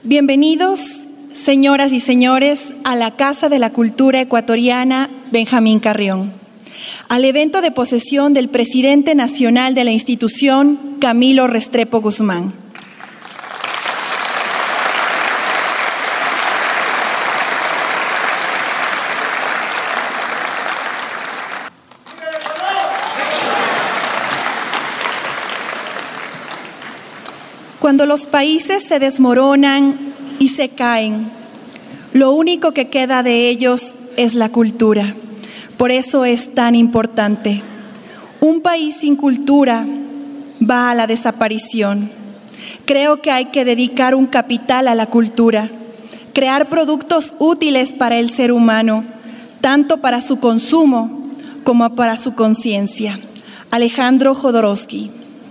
Bienvenidos, señoras y señores, a la Casa de la Cultura Ecuatoriana Benjamín Carrión, al evento de posesión del presidente nacional de la institución, Camilo Restrepo Guzmán. Cuando los países se desmoronan y se caen, lo único que queda de ellos es la cultura. Por eso es tan importante. Un país sin cultura va a la desaparición. Creo que hay que dedicar un capital a la cultura, crear productos útiles para el ser humano, tanto para su consumo como para su conciencia. Alejandro Jodorowsky.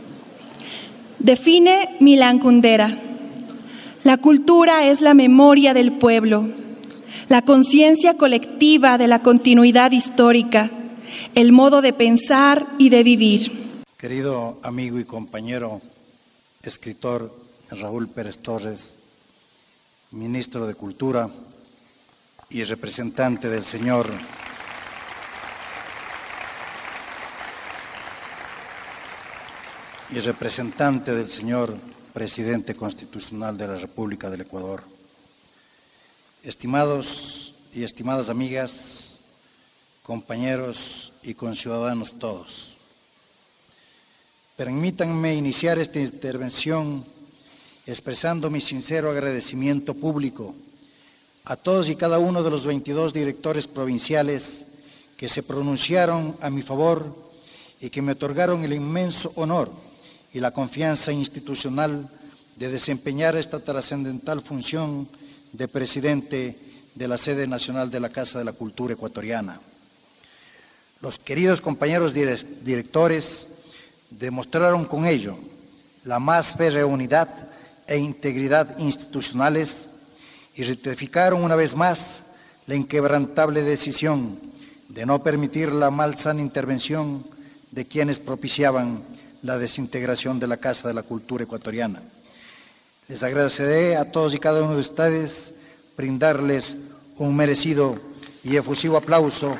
Define Milan Kundera: la cultura es la memoria del pueblo, la conciencia colectiva de la continuidad histórica, el modo de pensar y de vivir. Querido amigo y compañero, escritor Raúl Pérez Torres, ministro de Cultura y representante del señor Presidente Constitucional de la República del Ecuador. Estimados y estimadas amigas, compañeros y conciudadanos todos, permítanme iniciar esta intervención expresando mi sincero agradecimiento público a todos y cada uno de los 22 directores provinciales que se pronunciaron a mi favor y que me otorgaron el inmenso honor y la confianza institucional de desempeñar esta trascendental función de presidente de la sede nacional de la Casa de la Cultura Ecuatoriana. Los queridos compañeros directores demostraron con ello la más férrea unidad e integridad institucionales y ratificaron una vez más la inquebrantable decisión de no permitir la malsana intervención de quienes propiciaban la desintegración de la Casa de la Cultura Ecuatoriana. Les agradeceré a todos y cada uno de ustedes brindarles un merecido y efusivo aplauso.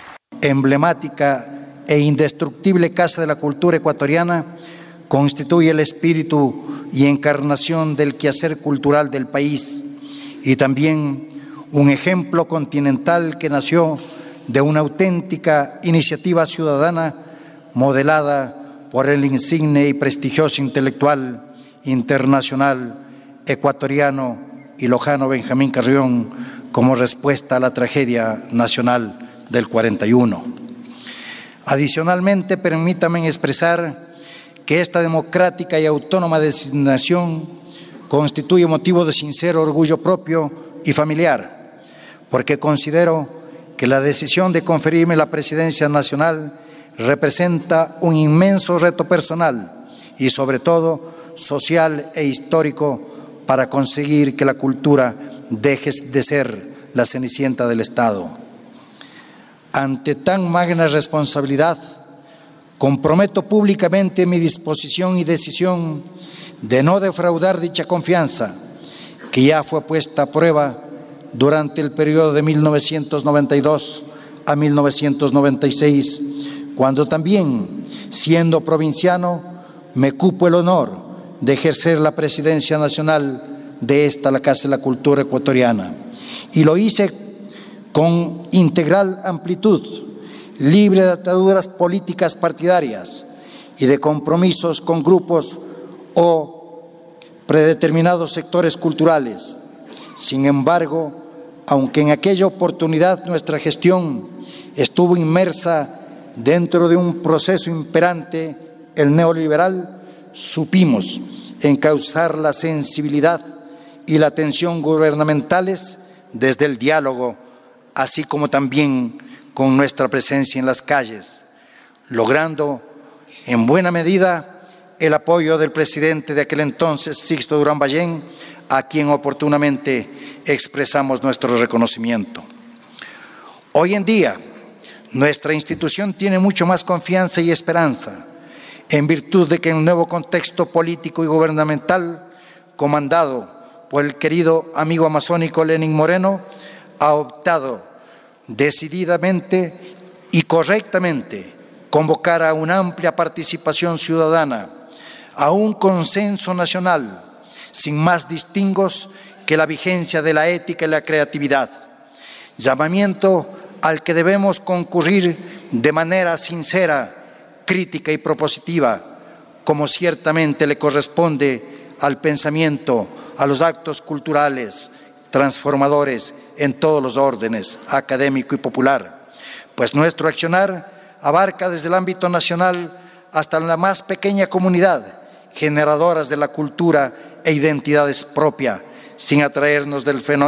Emblemática e indestructible Casa de la Cultura Ecuatoriana constituye el espíritu y encarnación del quehacer cultural del país y también un ejemplo continental que nació de una auténtica iniciativa ciudadana modelada por el insigne y prestigioso intelectual internacional ecuatoriano y lojano Benjamín Carrión como respuesta a la tragedia nacional del 41. Adicionalmente, permítanme expresar que esta democrática y autónoma designación constituye motivo de sincero orgullo propio y familiar, porque considero que la decisión de conferirme la presidencia nacional representa un inmenso reto personal y sobre todo social e histórico para conseguir que la cultura deje de ser la cenicienta del Estado. Ante tan magna responsabilidad, comprometo públicamente mi disposición y decisión de no defraudar dicha confianza que ya fue puesta a prueba durante el periodo de 1992 a 1996, cuando también, siendo provinciano, me cupo el honor de ejercer la presidencia nacional de esta, la Casa de la Cultura Ecuatoriana. Y lo hice con integral amplitud, libre de ataduras políticas partidarias y de compromisos con grupos o predeterminados sectores culturales. Sin embargo, aunque en aquella oportunidad nuestra gestión estuvo inmersa dentro de un proceso imperante, el neoliberal, supimos encauzar la sensibilidad y la atención gubernamentales desde el diálogo, así como también con nuestra presencia en las calles, logrando en buena medida el apoyo del presidente de aquel entonces, Sixto Durán Ballén, a quien oportunamente expresamos nuestro reconocimiento. Hoy en día, nuestra institución tiene mucho más confianza y esperanza, en virtud de que en el nuevo contexto político y gubernamental, comandado por el querido amigo amazónico Lenín Moreno, ha optado decididamente y correctamente convocar a una amplia participación ciudadana, a un consenso nacional, sin más distingos que la vigencia de la ética y la creatividad. Llamamiento al que debemos concurrir de manera sincera, crítica y propositiva, como ciertamente le corresponde al pensamiento, a los actos culturales transformadores en todos los órdenes, académico y popular, pues nuestro accionar abarca desde el ámbito nacional hasta la más pequeña comunidad, generadoras de la cultura e identidades propias, sin abstraernos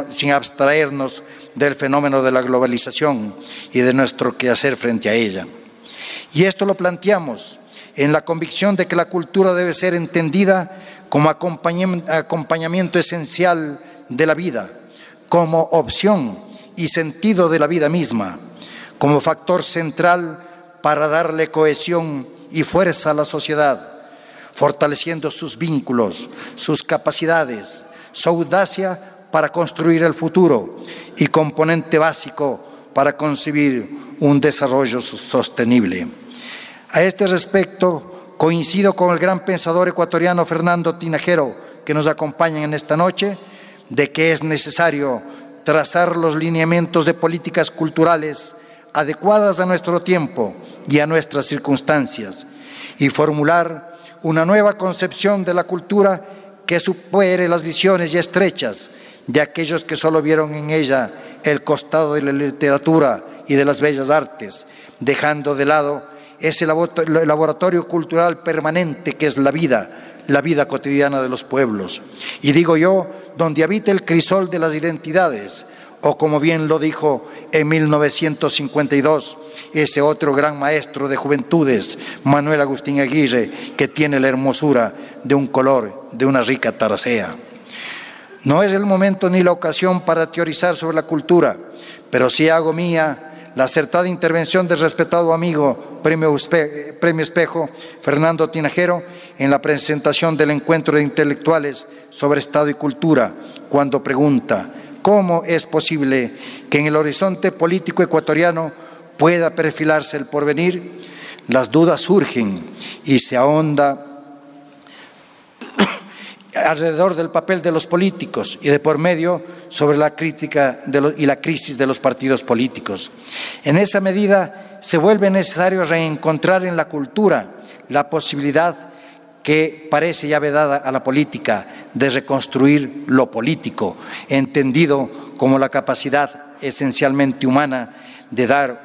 del fenómeno de la globalización y de nuestro quehacer frente a ella. Y esto lo planteamos en la convicción de que la cultura debe ser entendida como acompañamiento esencial de la vida, como opción y sentido de la vida misma, como factor central para darle cohesión y fuerza a la sociedad, fortaleciendo sus vínculos, sus capacidades, su audacia para construir el futuro y componente básico para concebir un desarrollo sostenible. A este respecto, coincido con el gran pensador ecuatoriano Fernando Tinajero, que nos acompaña en esta noche, de que es necesario trazar los lineamientos de políticas culturales adecuadas a nuestro tiempo y a nuestras circunstancias, y formular una nueva concepción de la cultura que supere las visiones ya estrechas de aquellos que solo vieron en ella el costado de la literatura y de las bellas artes, dejando de lado ese laboratorio cultural permanente que es la vida cotidiana de los pueblos. Y digo yo, donde habita el crisol de las identidades, o como bien lo dijo en 1952 ese otro gran maestro de juventudes, Manuel Agustín Aguirre, que tiene la hermosura de un color, de una rica taracea. No es el momento ni la ocasión para teorizar sobre la cultura, pero sí hago mía la acertada intervención del respetado amigo Premio Espejo, Fernando Tinajero, en la presentación del encuentro de intelectuales sobre Estado y cultura, cuando pregunta: ¿cómo es posible que en el horizonte político ecuatoriano pueda perfilarse el porvenir? Las dudas surgen y se ahonda alrededor del papel de los políticos y de por medio sobre la crítica y la crisis de los partidos políticos. En esa medida se vuelve necesario reencontrar en la cultura la posibilidad que parece ya vedada a la política de reconstruir lo político, entendido como la capacidad esencialmente humana de dar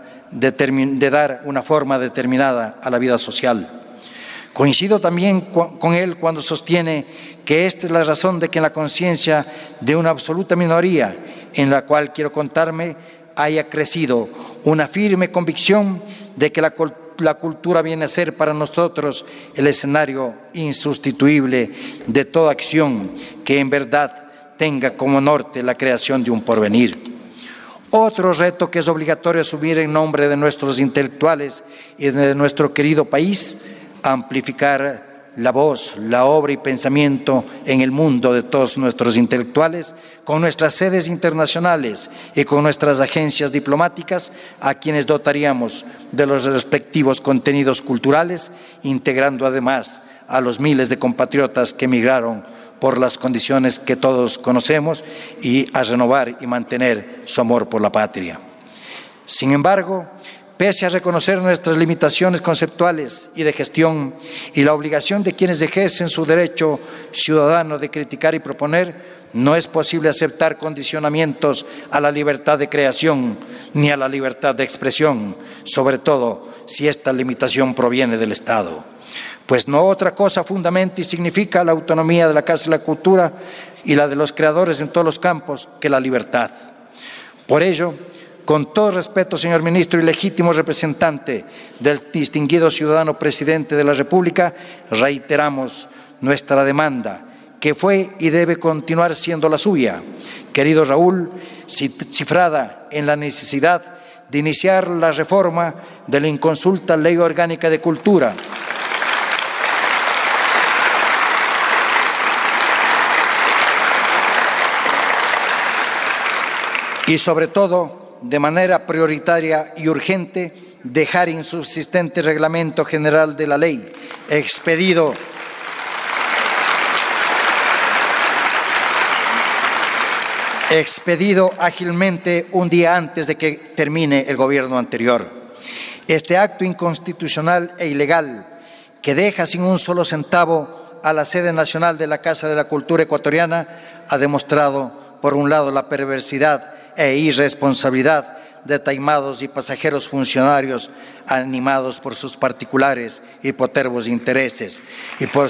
una forma determinada a la vida social. Coincido también con él cuando sostiene que esta es la razón de que en la conciencia de una absoluta minoría, en la cual quiero contarme, haya crecido una firme convicción de que la cultura viene a ser para nosotros el escenario insustituible de toda acción que en verdad tenga como norte la creación de un porvenir. Otro reto que es obligatorio asumir en nombre de nuestros intelectuales y de nuestro querido país: amplificar la voz, la obra y pensamiento en el mundo de todos nuestros intelectuales, con nuestras sedes internacionales y con nuestras agencias diplomáticas, a quienes dotaríamos de los respectivos contenidos culturales, integrando además a los miles de compatriotas que emigraron por las condiciones que todos conocemos y a renovar y mantener su amor por la patria. Sin embargo, pese a reconocer nuestras limitaciones conceptuales y de gestión y la obligación de quienes ejercen su derecho ciudadano de criticar y proponer, no es posible aceptar condicionamientos a la libertad de creación ni a la libertad de expresión, sobre todo si esta limitación proviene del Estado. Pues no otra cosa fundamenta y significa la autonomía de la Casa de la Cultura y la de los creadores en todos los campos que la libertad. Por ello, con todo respeto, señor ministro y legítimo representante del distinguido ciudadano presidente de la República, reiteramos nuestra demanda, que fue y debe continuar siendo la suya, querido Raúl, cifrada en la necesidad de iniciar la reforma de la inconsulta Ley Orgánica de Cultura, y sobre todo, de manera prioritaria y urgente, dejar insubsistente el Reglamento General de la Ley, expedido ágilmente un día antes de que termine el gobierno anterior. Este acto inconstitucional e ilegal, que deja sin un solo centavo a la sede nacional de la Casa de la Cultura Ecuatoriana, ha demostrado, por un lado, la perversidad e irresponsabilidad de taimados y pasajeros funcionarios animados por sus particulares y hipotermos intereses y por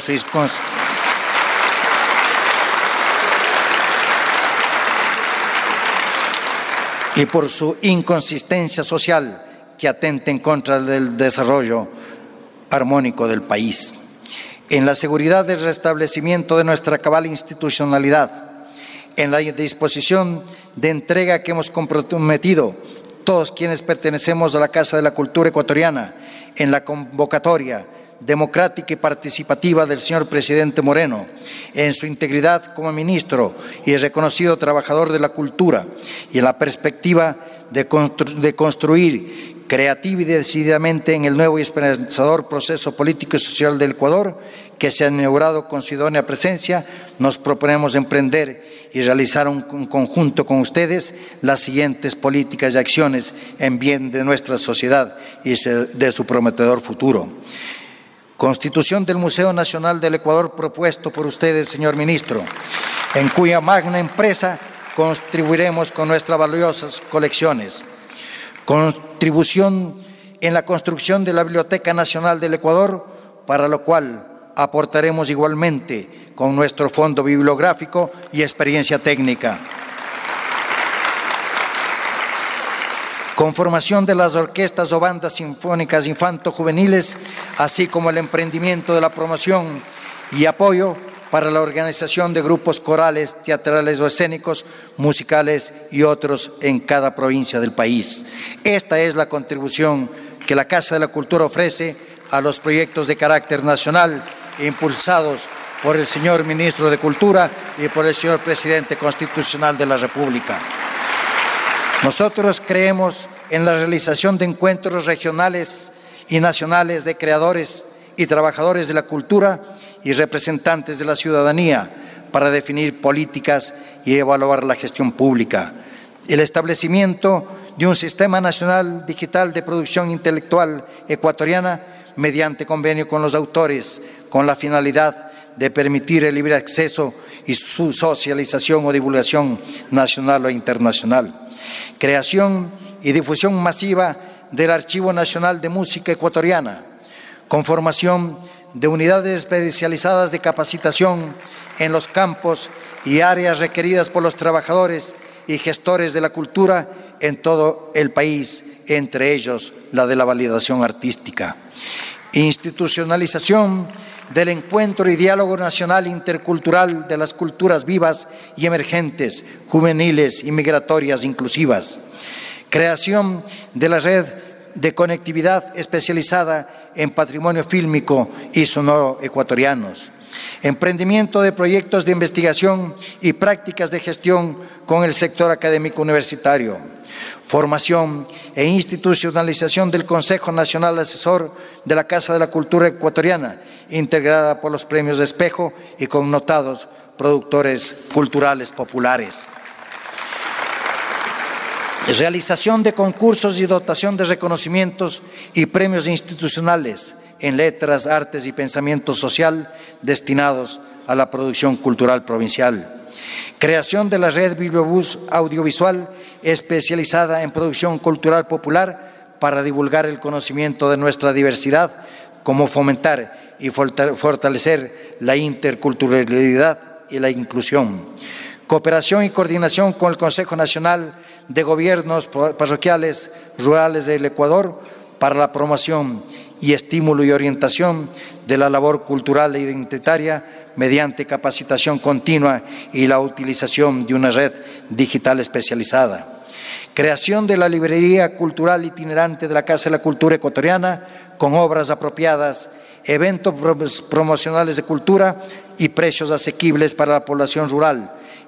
su inconsistencia social que atenta en contra del desarrollo armónico del país. En la seguridad del restablecimiento de nuestra cabal institucionalidad, en la disposición de entrega que hemos comprometido todos quienes pertenecemos a la Casa de la Cultura Ecuatoriana, en la convocatoria democrática y participativa del señor presidente Moreno, en su integridad como ministro y reconocido trabajador de la cultura, y en la perspectiva de construir creativa y decididamente en el nuevo y esperanzador proceso político y social del Ecuador, que se ha inaugurado con su idónea presencia, nos proponemos emprender y realizar en conjunto con ustedes las siguientes políticas y acciones en bien de nuestra sociedad y de su prometedor futuro. Constitución del Museo Nacional del Ecuador propuesto por ustedes, señor ministro, en cuya magna empresa contribuiremos con nuestras valiosas colecciones. Contribución en la construcción de la Biblioteca Nacional del Ecuador, para lo cual aportaremos igualmente con nuestro fondo bibliográfico y experiencia técnica. Conformación de las orquestas o bandas sinfónicas infanto-juveniles, así como el emprendimiento de la promoción y apoyo para la organización de grupos corales, teatrales o escénicos, musicales y otros en cada provincia del país. Esta es la contribución que la Casa de la Cultura ofrece a los proyectos de carácter nacional impulsados por el señor Ministro de Cultura y por el señor Presidente Constitucional de la República. Nosotros creemos en la realización de encuentros regionales y nacionales de creadores y trabajadores de la cultura y representantes de la ciudadanía para definir políticas y evaluar la gestión pública. El establecimiento de un sistema nacional digital de producción intelectual ecuatoriana mediante convenio con los autores, con la finalidad de permitir el libre acceso y su socialización o divulgación nacional o internacional. Creación y difusión masiva del Archivo Nacional de Música Ecuatoriana, conformación de unidades especializadas de capacitación en los campos y áreas requeridas por los trabajadores y gestores de la cultura en todo el país, entre ellos la de la validación artística. Institucionalización del encuentro y diálogo nacional intercultural de las culturas vivas y emergentes, juveniles y migratorias inclusivas. Creación de la red de conectividad especializada en patrimonio fílmico y sonoro ecuatorianos. Emprendimiento de proyectos de investigación y prácticas de gestión con el sector académico universitario. Formación e institucionalización del Consejo Nacional Asesor de la Casa de la Cultura Ecuatoriana, integrada por los premios de Espejo y connotados productores culturales populares. Realización de concursos y dotación de reconocimientos y premios institucionales en letras, artes y pensamiento social destinados a la producción cultural provincial. Creación de la red Bibliobús audiovisual especializada en producción cultural popular para divulgar el conocimiento de nuestra diversidad, como fomentar y fortalecer la interculturalidad y la inclusión. Cooperación y coordinación con el Consejo Nacional de Gobiernos Parroquiales Rurales del Ecuador para la promoción y estímulo y orientación de la labor cultural e identitaria mediante capacitación continua y la utilización de una red digital especializada. Creación de la librería cultural itinerante de la Casa de la Cultura Ecuatoriana con obras apropiadas, eventos promocionales de cultura y precios asequibles para la población rural,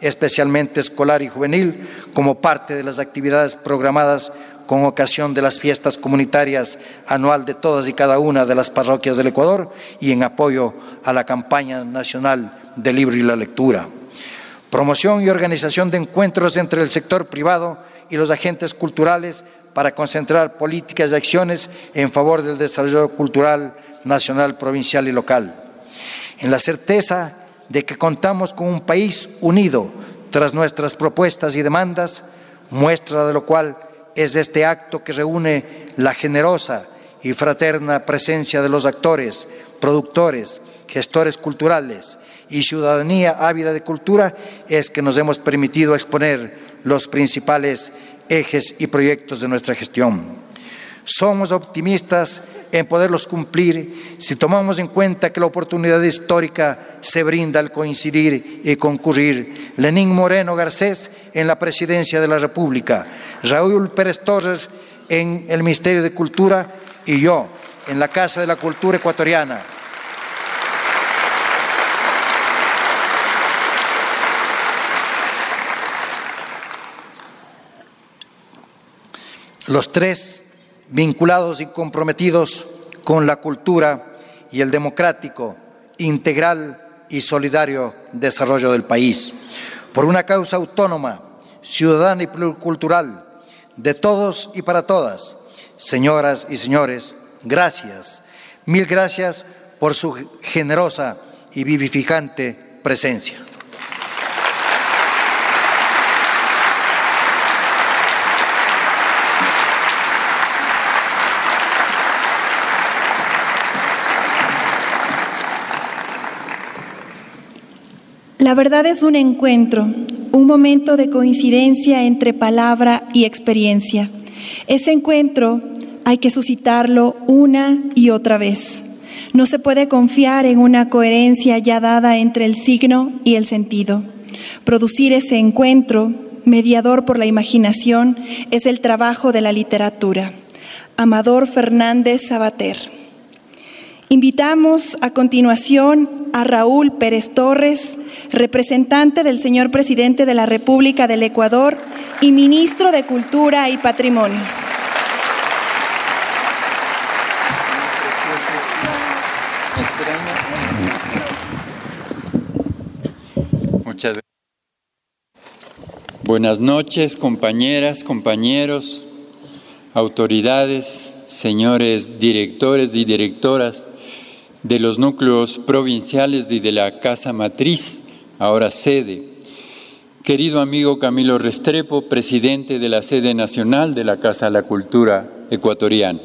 especialmente escolar y juvenil, como parte de las actividades programadas con ocasión de las fiestas comunitarias anual de todas y cada una de las parroquias del Ecuador y en apoyo a la campaña nacional del libro y la lectura. Promoción y organización de encuentros entre el sector privado y los agentes culturales para concentrar políticas y acciones en favor del desarrollo cultural nacional, provincial y local. En la certeza de que contamos con un país unido tras nuestras propuestas y demandas, muestra de lo cual es este acto que reúne la generosa y fraterna presencia de los actores, productores, gestores culturales y ciudadanía ávida de cultura, es que nos hemos permitido exponer los principales ejes y proyectos de nuestra gestión. Somos optimistas en poderlos cumplir si tomamos en cuenta que la oportunidad histórica se brinda al coincidir y concurrir Lenín Moreno Garcés en la Presidencia de la República, Raúl Pérez Torres en el Ministerio de Cultura y yo en la Casa de la Cultura Ecuatoriana. Los tres vinculados y comprometidos con la cultura y el democrático, integral y solidario desarrollo del país, por una causa autónoma, ciudadana y pluricultural, de todos y para todas. Señoras y señores, gracias, mil gracias por su generosa y vivificante presencia. La verdad es un encuentro, un momento de coincidencia entre palabra y experiencia. Ese encuentro hay que suscitarlo una y otra vez. No se puede confiar en una coherencia ya dada entre el signo y el sentido. Producir ese encuentro, mediador por la imaginación, es el trabajo de la literatura. Amador Fernández Sabater. Invitamos a continuación a Raúl Pérez Torres, representante del señor Presidente de la República del Ecuador y Ministro de Cultura y Patrimonio. Muchas gracias. Buenas noches, compañeras, compañeros, autoridades, señores directores y directoras de los núcleos provinciales y de la Casa Matriz, ahora sede. Querido amigo Camilo Restrepo, presidente de la sede nacional de la Casa de la Cultura Ecuatoriana.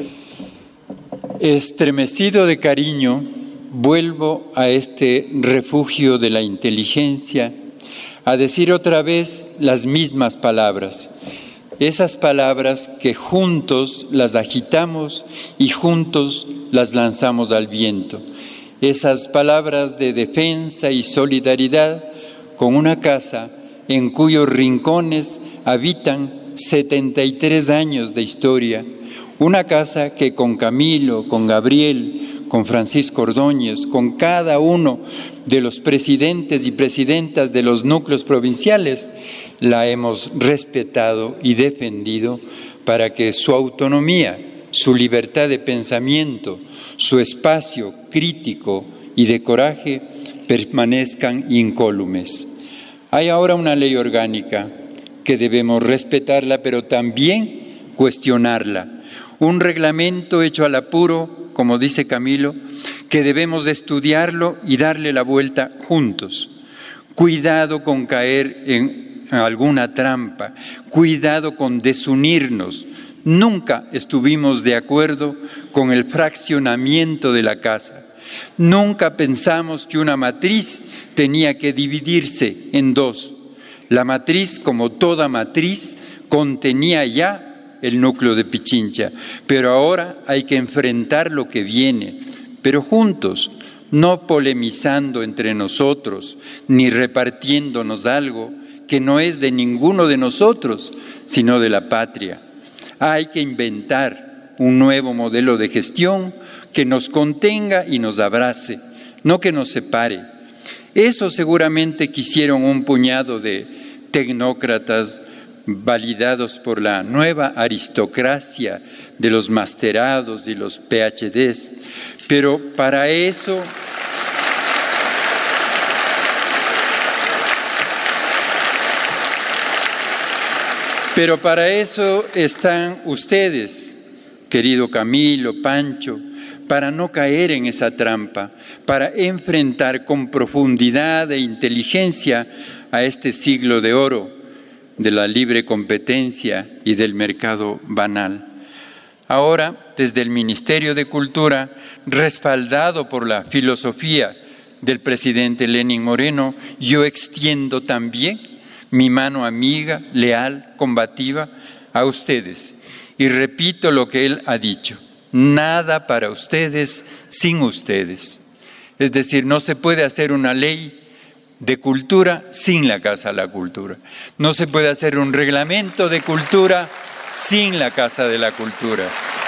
Estremecido de cariño, vuelvo a este refugio de la inteligencia a decir otra vez las mismas palabras. Esas palabras que juntos las agitamos y juntos las lanzamos al viento. Esas palabras de defensa y solidaridad con una casa en cuyos rincones habitan 73 años de historia. Una casa que con Camilo, con Gabriel, con Francisco Ordóñez, con cada uno de los presidentes y presidentas de los núcleos provinciales, la hemos respetado y defendido para que su autonomía, su libertad de pensamiento, su espacio crítico y de coraje permanezcan incólumes. Hay ahora una ley orgánica que debemos respetarla, pero también cuestionarla. Un reglamento hecho al apuro, como dice Camilo, que debemos estudiarlo y darle la vuelta juntos. Cuidado con caer en alguna trampa, cuidado con desunirnos. Nunca estuvimos de acuerdo con el fraccionamiento de la casa. Nunca pensamos que una matriz tenía que dividirse en dos. La matriz, como toda matriz, contenía ya el núcleo de Pichincha, pero ahora hay que enfrentar lo que viene, pero juntos, no polemizando entre nosotros, ni repartiéndonos algo que no es de ninguno de nosotros, sino de la patria. Hay que inventar un nuevo modelo de gestión que nos contenga y nos abrace, no que nos separe. Eso seguramente quisieron un puñado de tecnócratas validados por la nueva aristocracia de los masterados y los PhDs, pero para eso están ustedes, querido Camilo, Pancho, para no caer en esa trampa, para enfrentar con profundidad e inteligencia a este siglo de oro de la libre competencia y del mercado banal. Ahora, desde el Ministerio de Cultura, respaldado por la filosofía del presidente Lenín Moreno, yo extiendo también mi mano amiga, leal, combativa a ustedes. Y repito lo que él ha dicho: nada para ustedes sin ustedes. Es decir, no se puede hacer una ley de cultura sin la Casa de la Cultura. No se puede hacer un reglamento de cultura sin la Casa de la Cultura.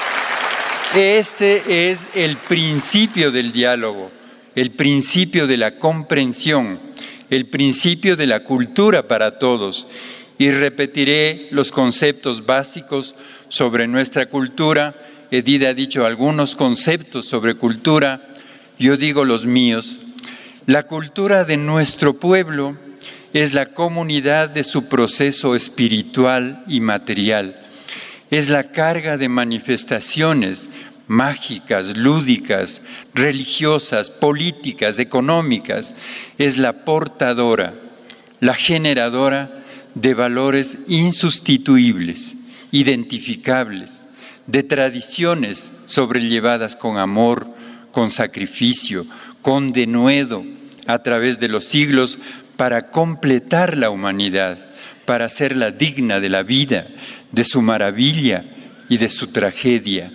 Este es el principio del diálogo, el principio de la comprensión, el principio de la cultura para todos. Y repetiré los conceptos básicos sobre nuestra cultura. Edith ha dicho algunos conceptos sobre cultura, yo digo los míos. La cultura de nuestro pueblo es la comunidad de su proceso espiritual y material. Es la carga de manifestaciones mágicas, lúdicas, religiosas, políticas, económicas. Es la portadora, la generadora de valores insustituibles, identificables, de tradiciones sobrellevadas con amor, con sacrificio, con denuedo a través de los siglos para completar la humanidad, para hacerla digna de la vida, de su maravilla y de su tragedia.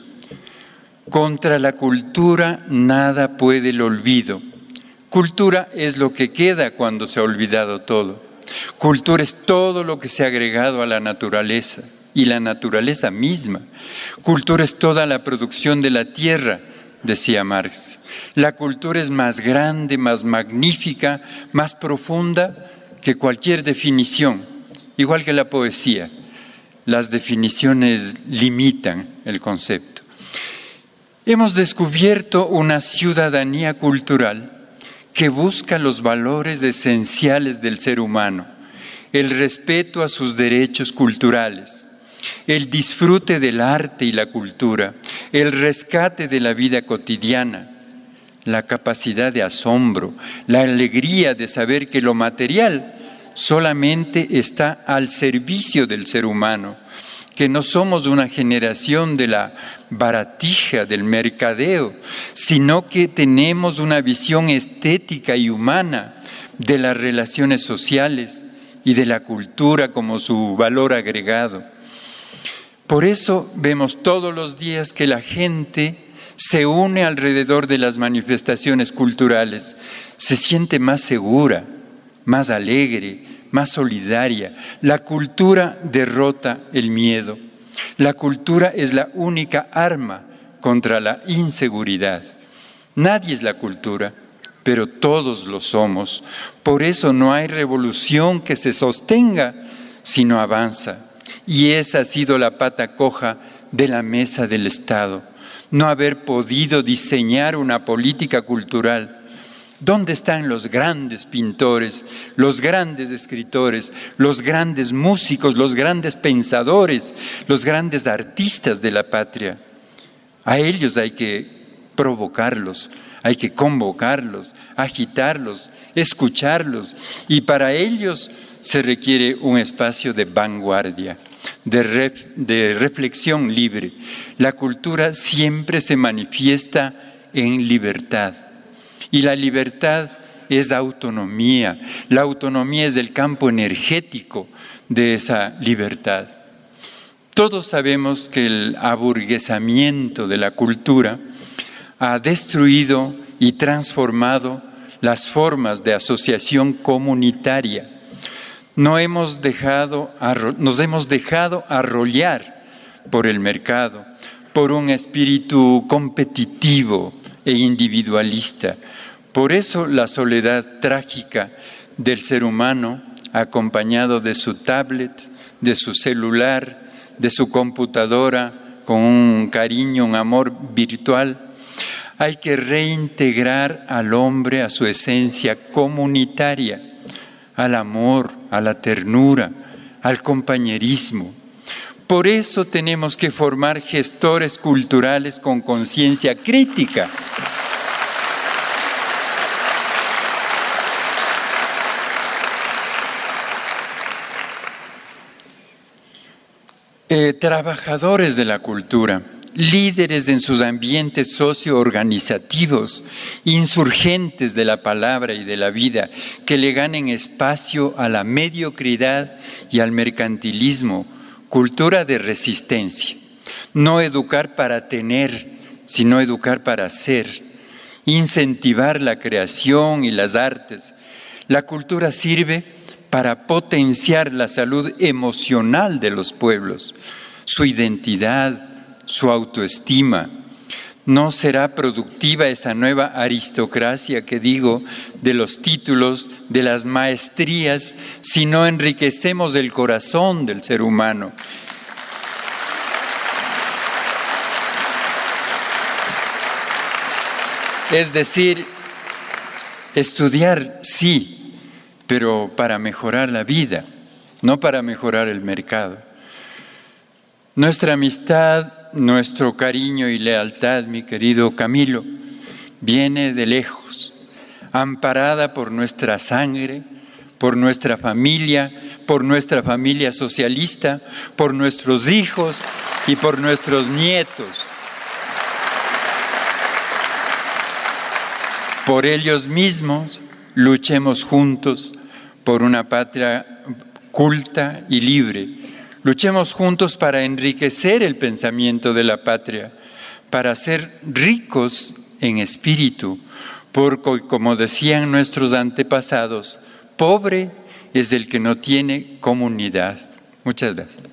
Contra la cultura nada puede el olvido. Cultura es lo que queda cuando se ha olvidado todo. Cultura es todo lo que se ha agregado a la naturaleza y la naturaleza misma. Cultura es toda la producción de la tierra, decía Marx. La cultura es más grande, más magnífica, más profunda que cualquier definición, igual que la poesía. Las definiciones limitan el concepto. Hemos descubierto una ciudadanía cultural que busca los valores esenciales del ser humano, el respeto a sus derechos culturales, el disfrute del arte y la cultura, el rescate de la vida cotidiana, la capacidad de asombro, la alegría de saber que lo material solamente está al servicio del ser humano, que no somos una generación de la baratija, del mercadeo, sino que tenemos una visión estética y humana de las relaciones sociales y de la cultura como su valor agregado. Por eso vemos todos los días que la gente se une alrededor de las manifestaciones culturales, se siente más segura, más alegre, más solidaria. La cultura derrota el miedo. La cultura es la única arma contra la inseguridad. Nadie es la cultura, pero todos lo somos. Por eso no hay revolución que se sostenga si no avanza. Y esa ha sido la pata coja de la mesa del Estado. No haber podido diseñar una política cultural. ¿Dónde están los grandes pintores, los grandes escritores, los grandes músicos, los grandes pensadores, los grandes artistas de la patria? A ellos hay que provocarlos, hay que convocarlos, agitarlos, escucharlos. Y para ellos se requiere un espacio de vanguardia, de reflexión libre. La cultura siempre se manifiesta en libertad. Y la libertad es autonomía. La autonomía es el campo energético de esa libertad. Todos sabemos que el aburguesamiento de la cultura ha destruido y transformado las formas de asociación comunitaria. Nos hemos dejado arrollar por el mercado, por un espíritu competitivo e individualista, Por eso la soledad trágica del ser humano, acompañado de su tablet, de su celular, de su computadora, con un cariño, un amor virtual. Hay que reintegrar al hombre a su esencia comunitaria, al amor, a la ternura, al compañerismo. Por eso tenemos que formar gestores culturales con conciencia crítica. Trabajadores de la cultura, líderes en sus ambientes socio-organizativos, insurgentes de la palabra y de la vida, que le ganen espacio a la mediocridad y al mercantilismo, cultura de resistencia. No educar para tener, sino educar para ser. Incentivar la creación y las artes. La cultura sirve para potenciar la salud emocional de los pueblos, su identidad, su autoestima. No será productiva esa nueva aristocracia que digo de los títulos, de las maestrías, si no enriquecemos el corazón del ser humano. Es decir, estudiar sí, pero para mejorar la vida, no para mejorar el mercado. Nuestra amistad, nuestro cariño y lealtad, mi querido Camilo, viene de lejos, amparada por nuestra sangre, por nuestra familia socialista, por nuestros hijos y por nuestros nietos. Por ellos mismos, luchemos juntos por una patria culta y libre. Luchemos juntos para enriquecer el pensamiento de la patria, para ser ricos en espíritu, porque, como decían nuestros antepasados, pobre es el que no tiene comunidad. Muchas gracias.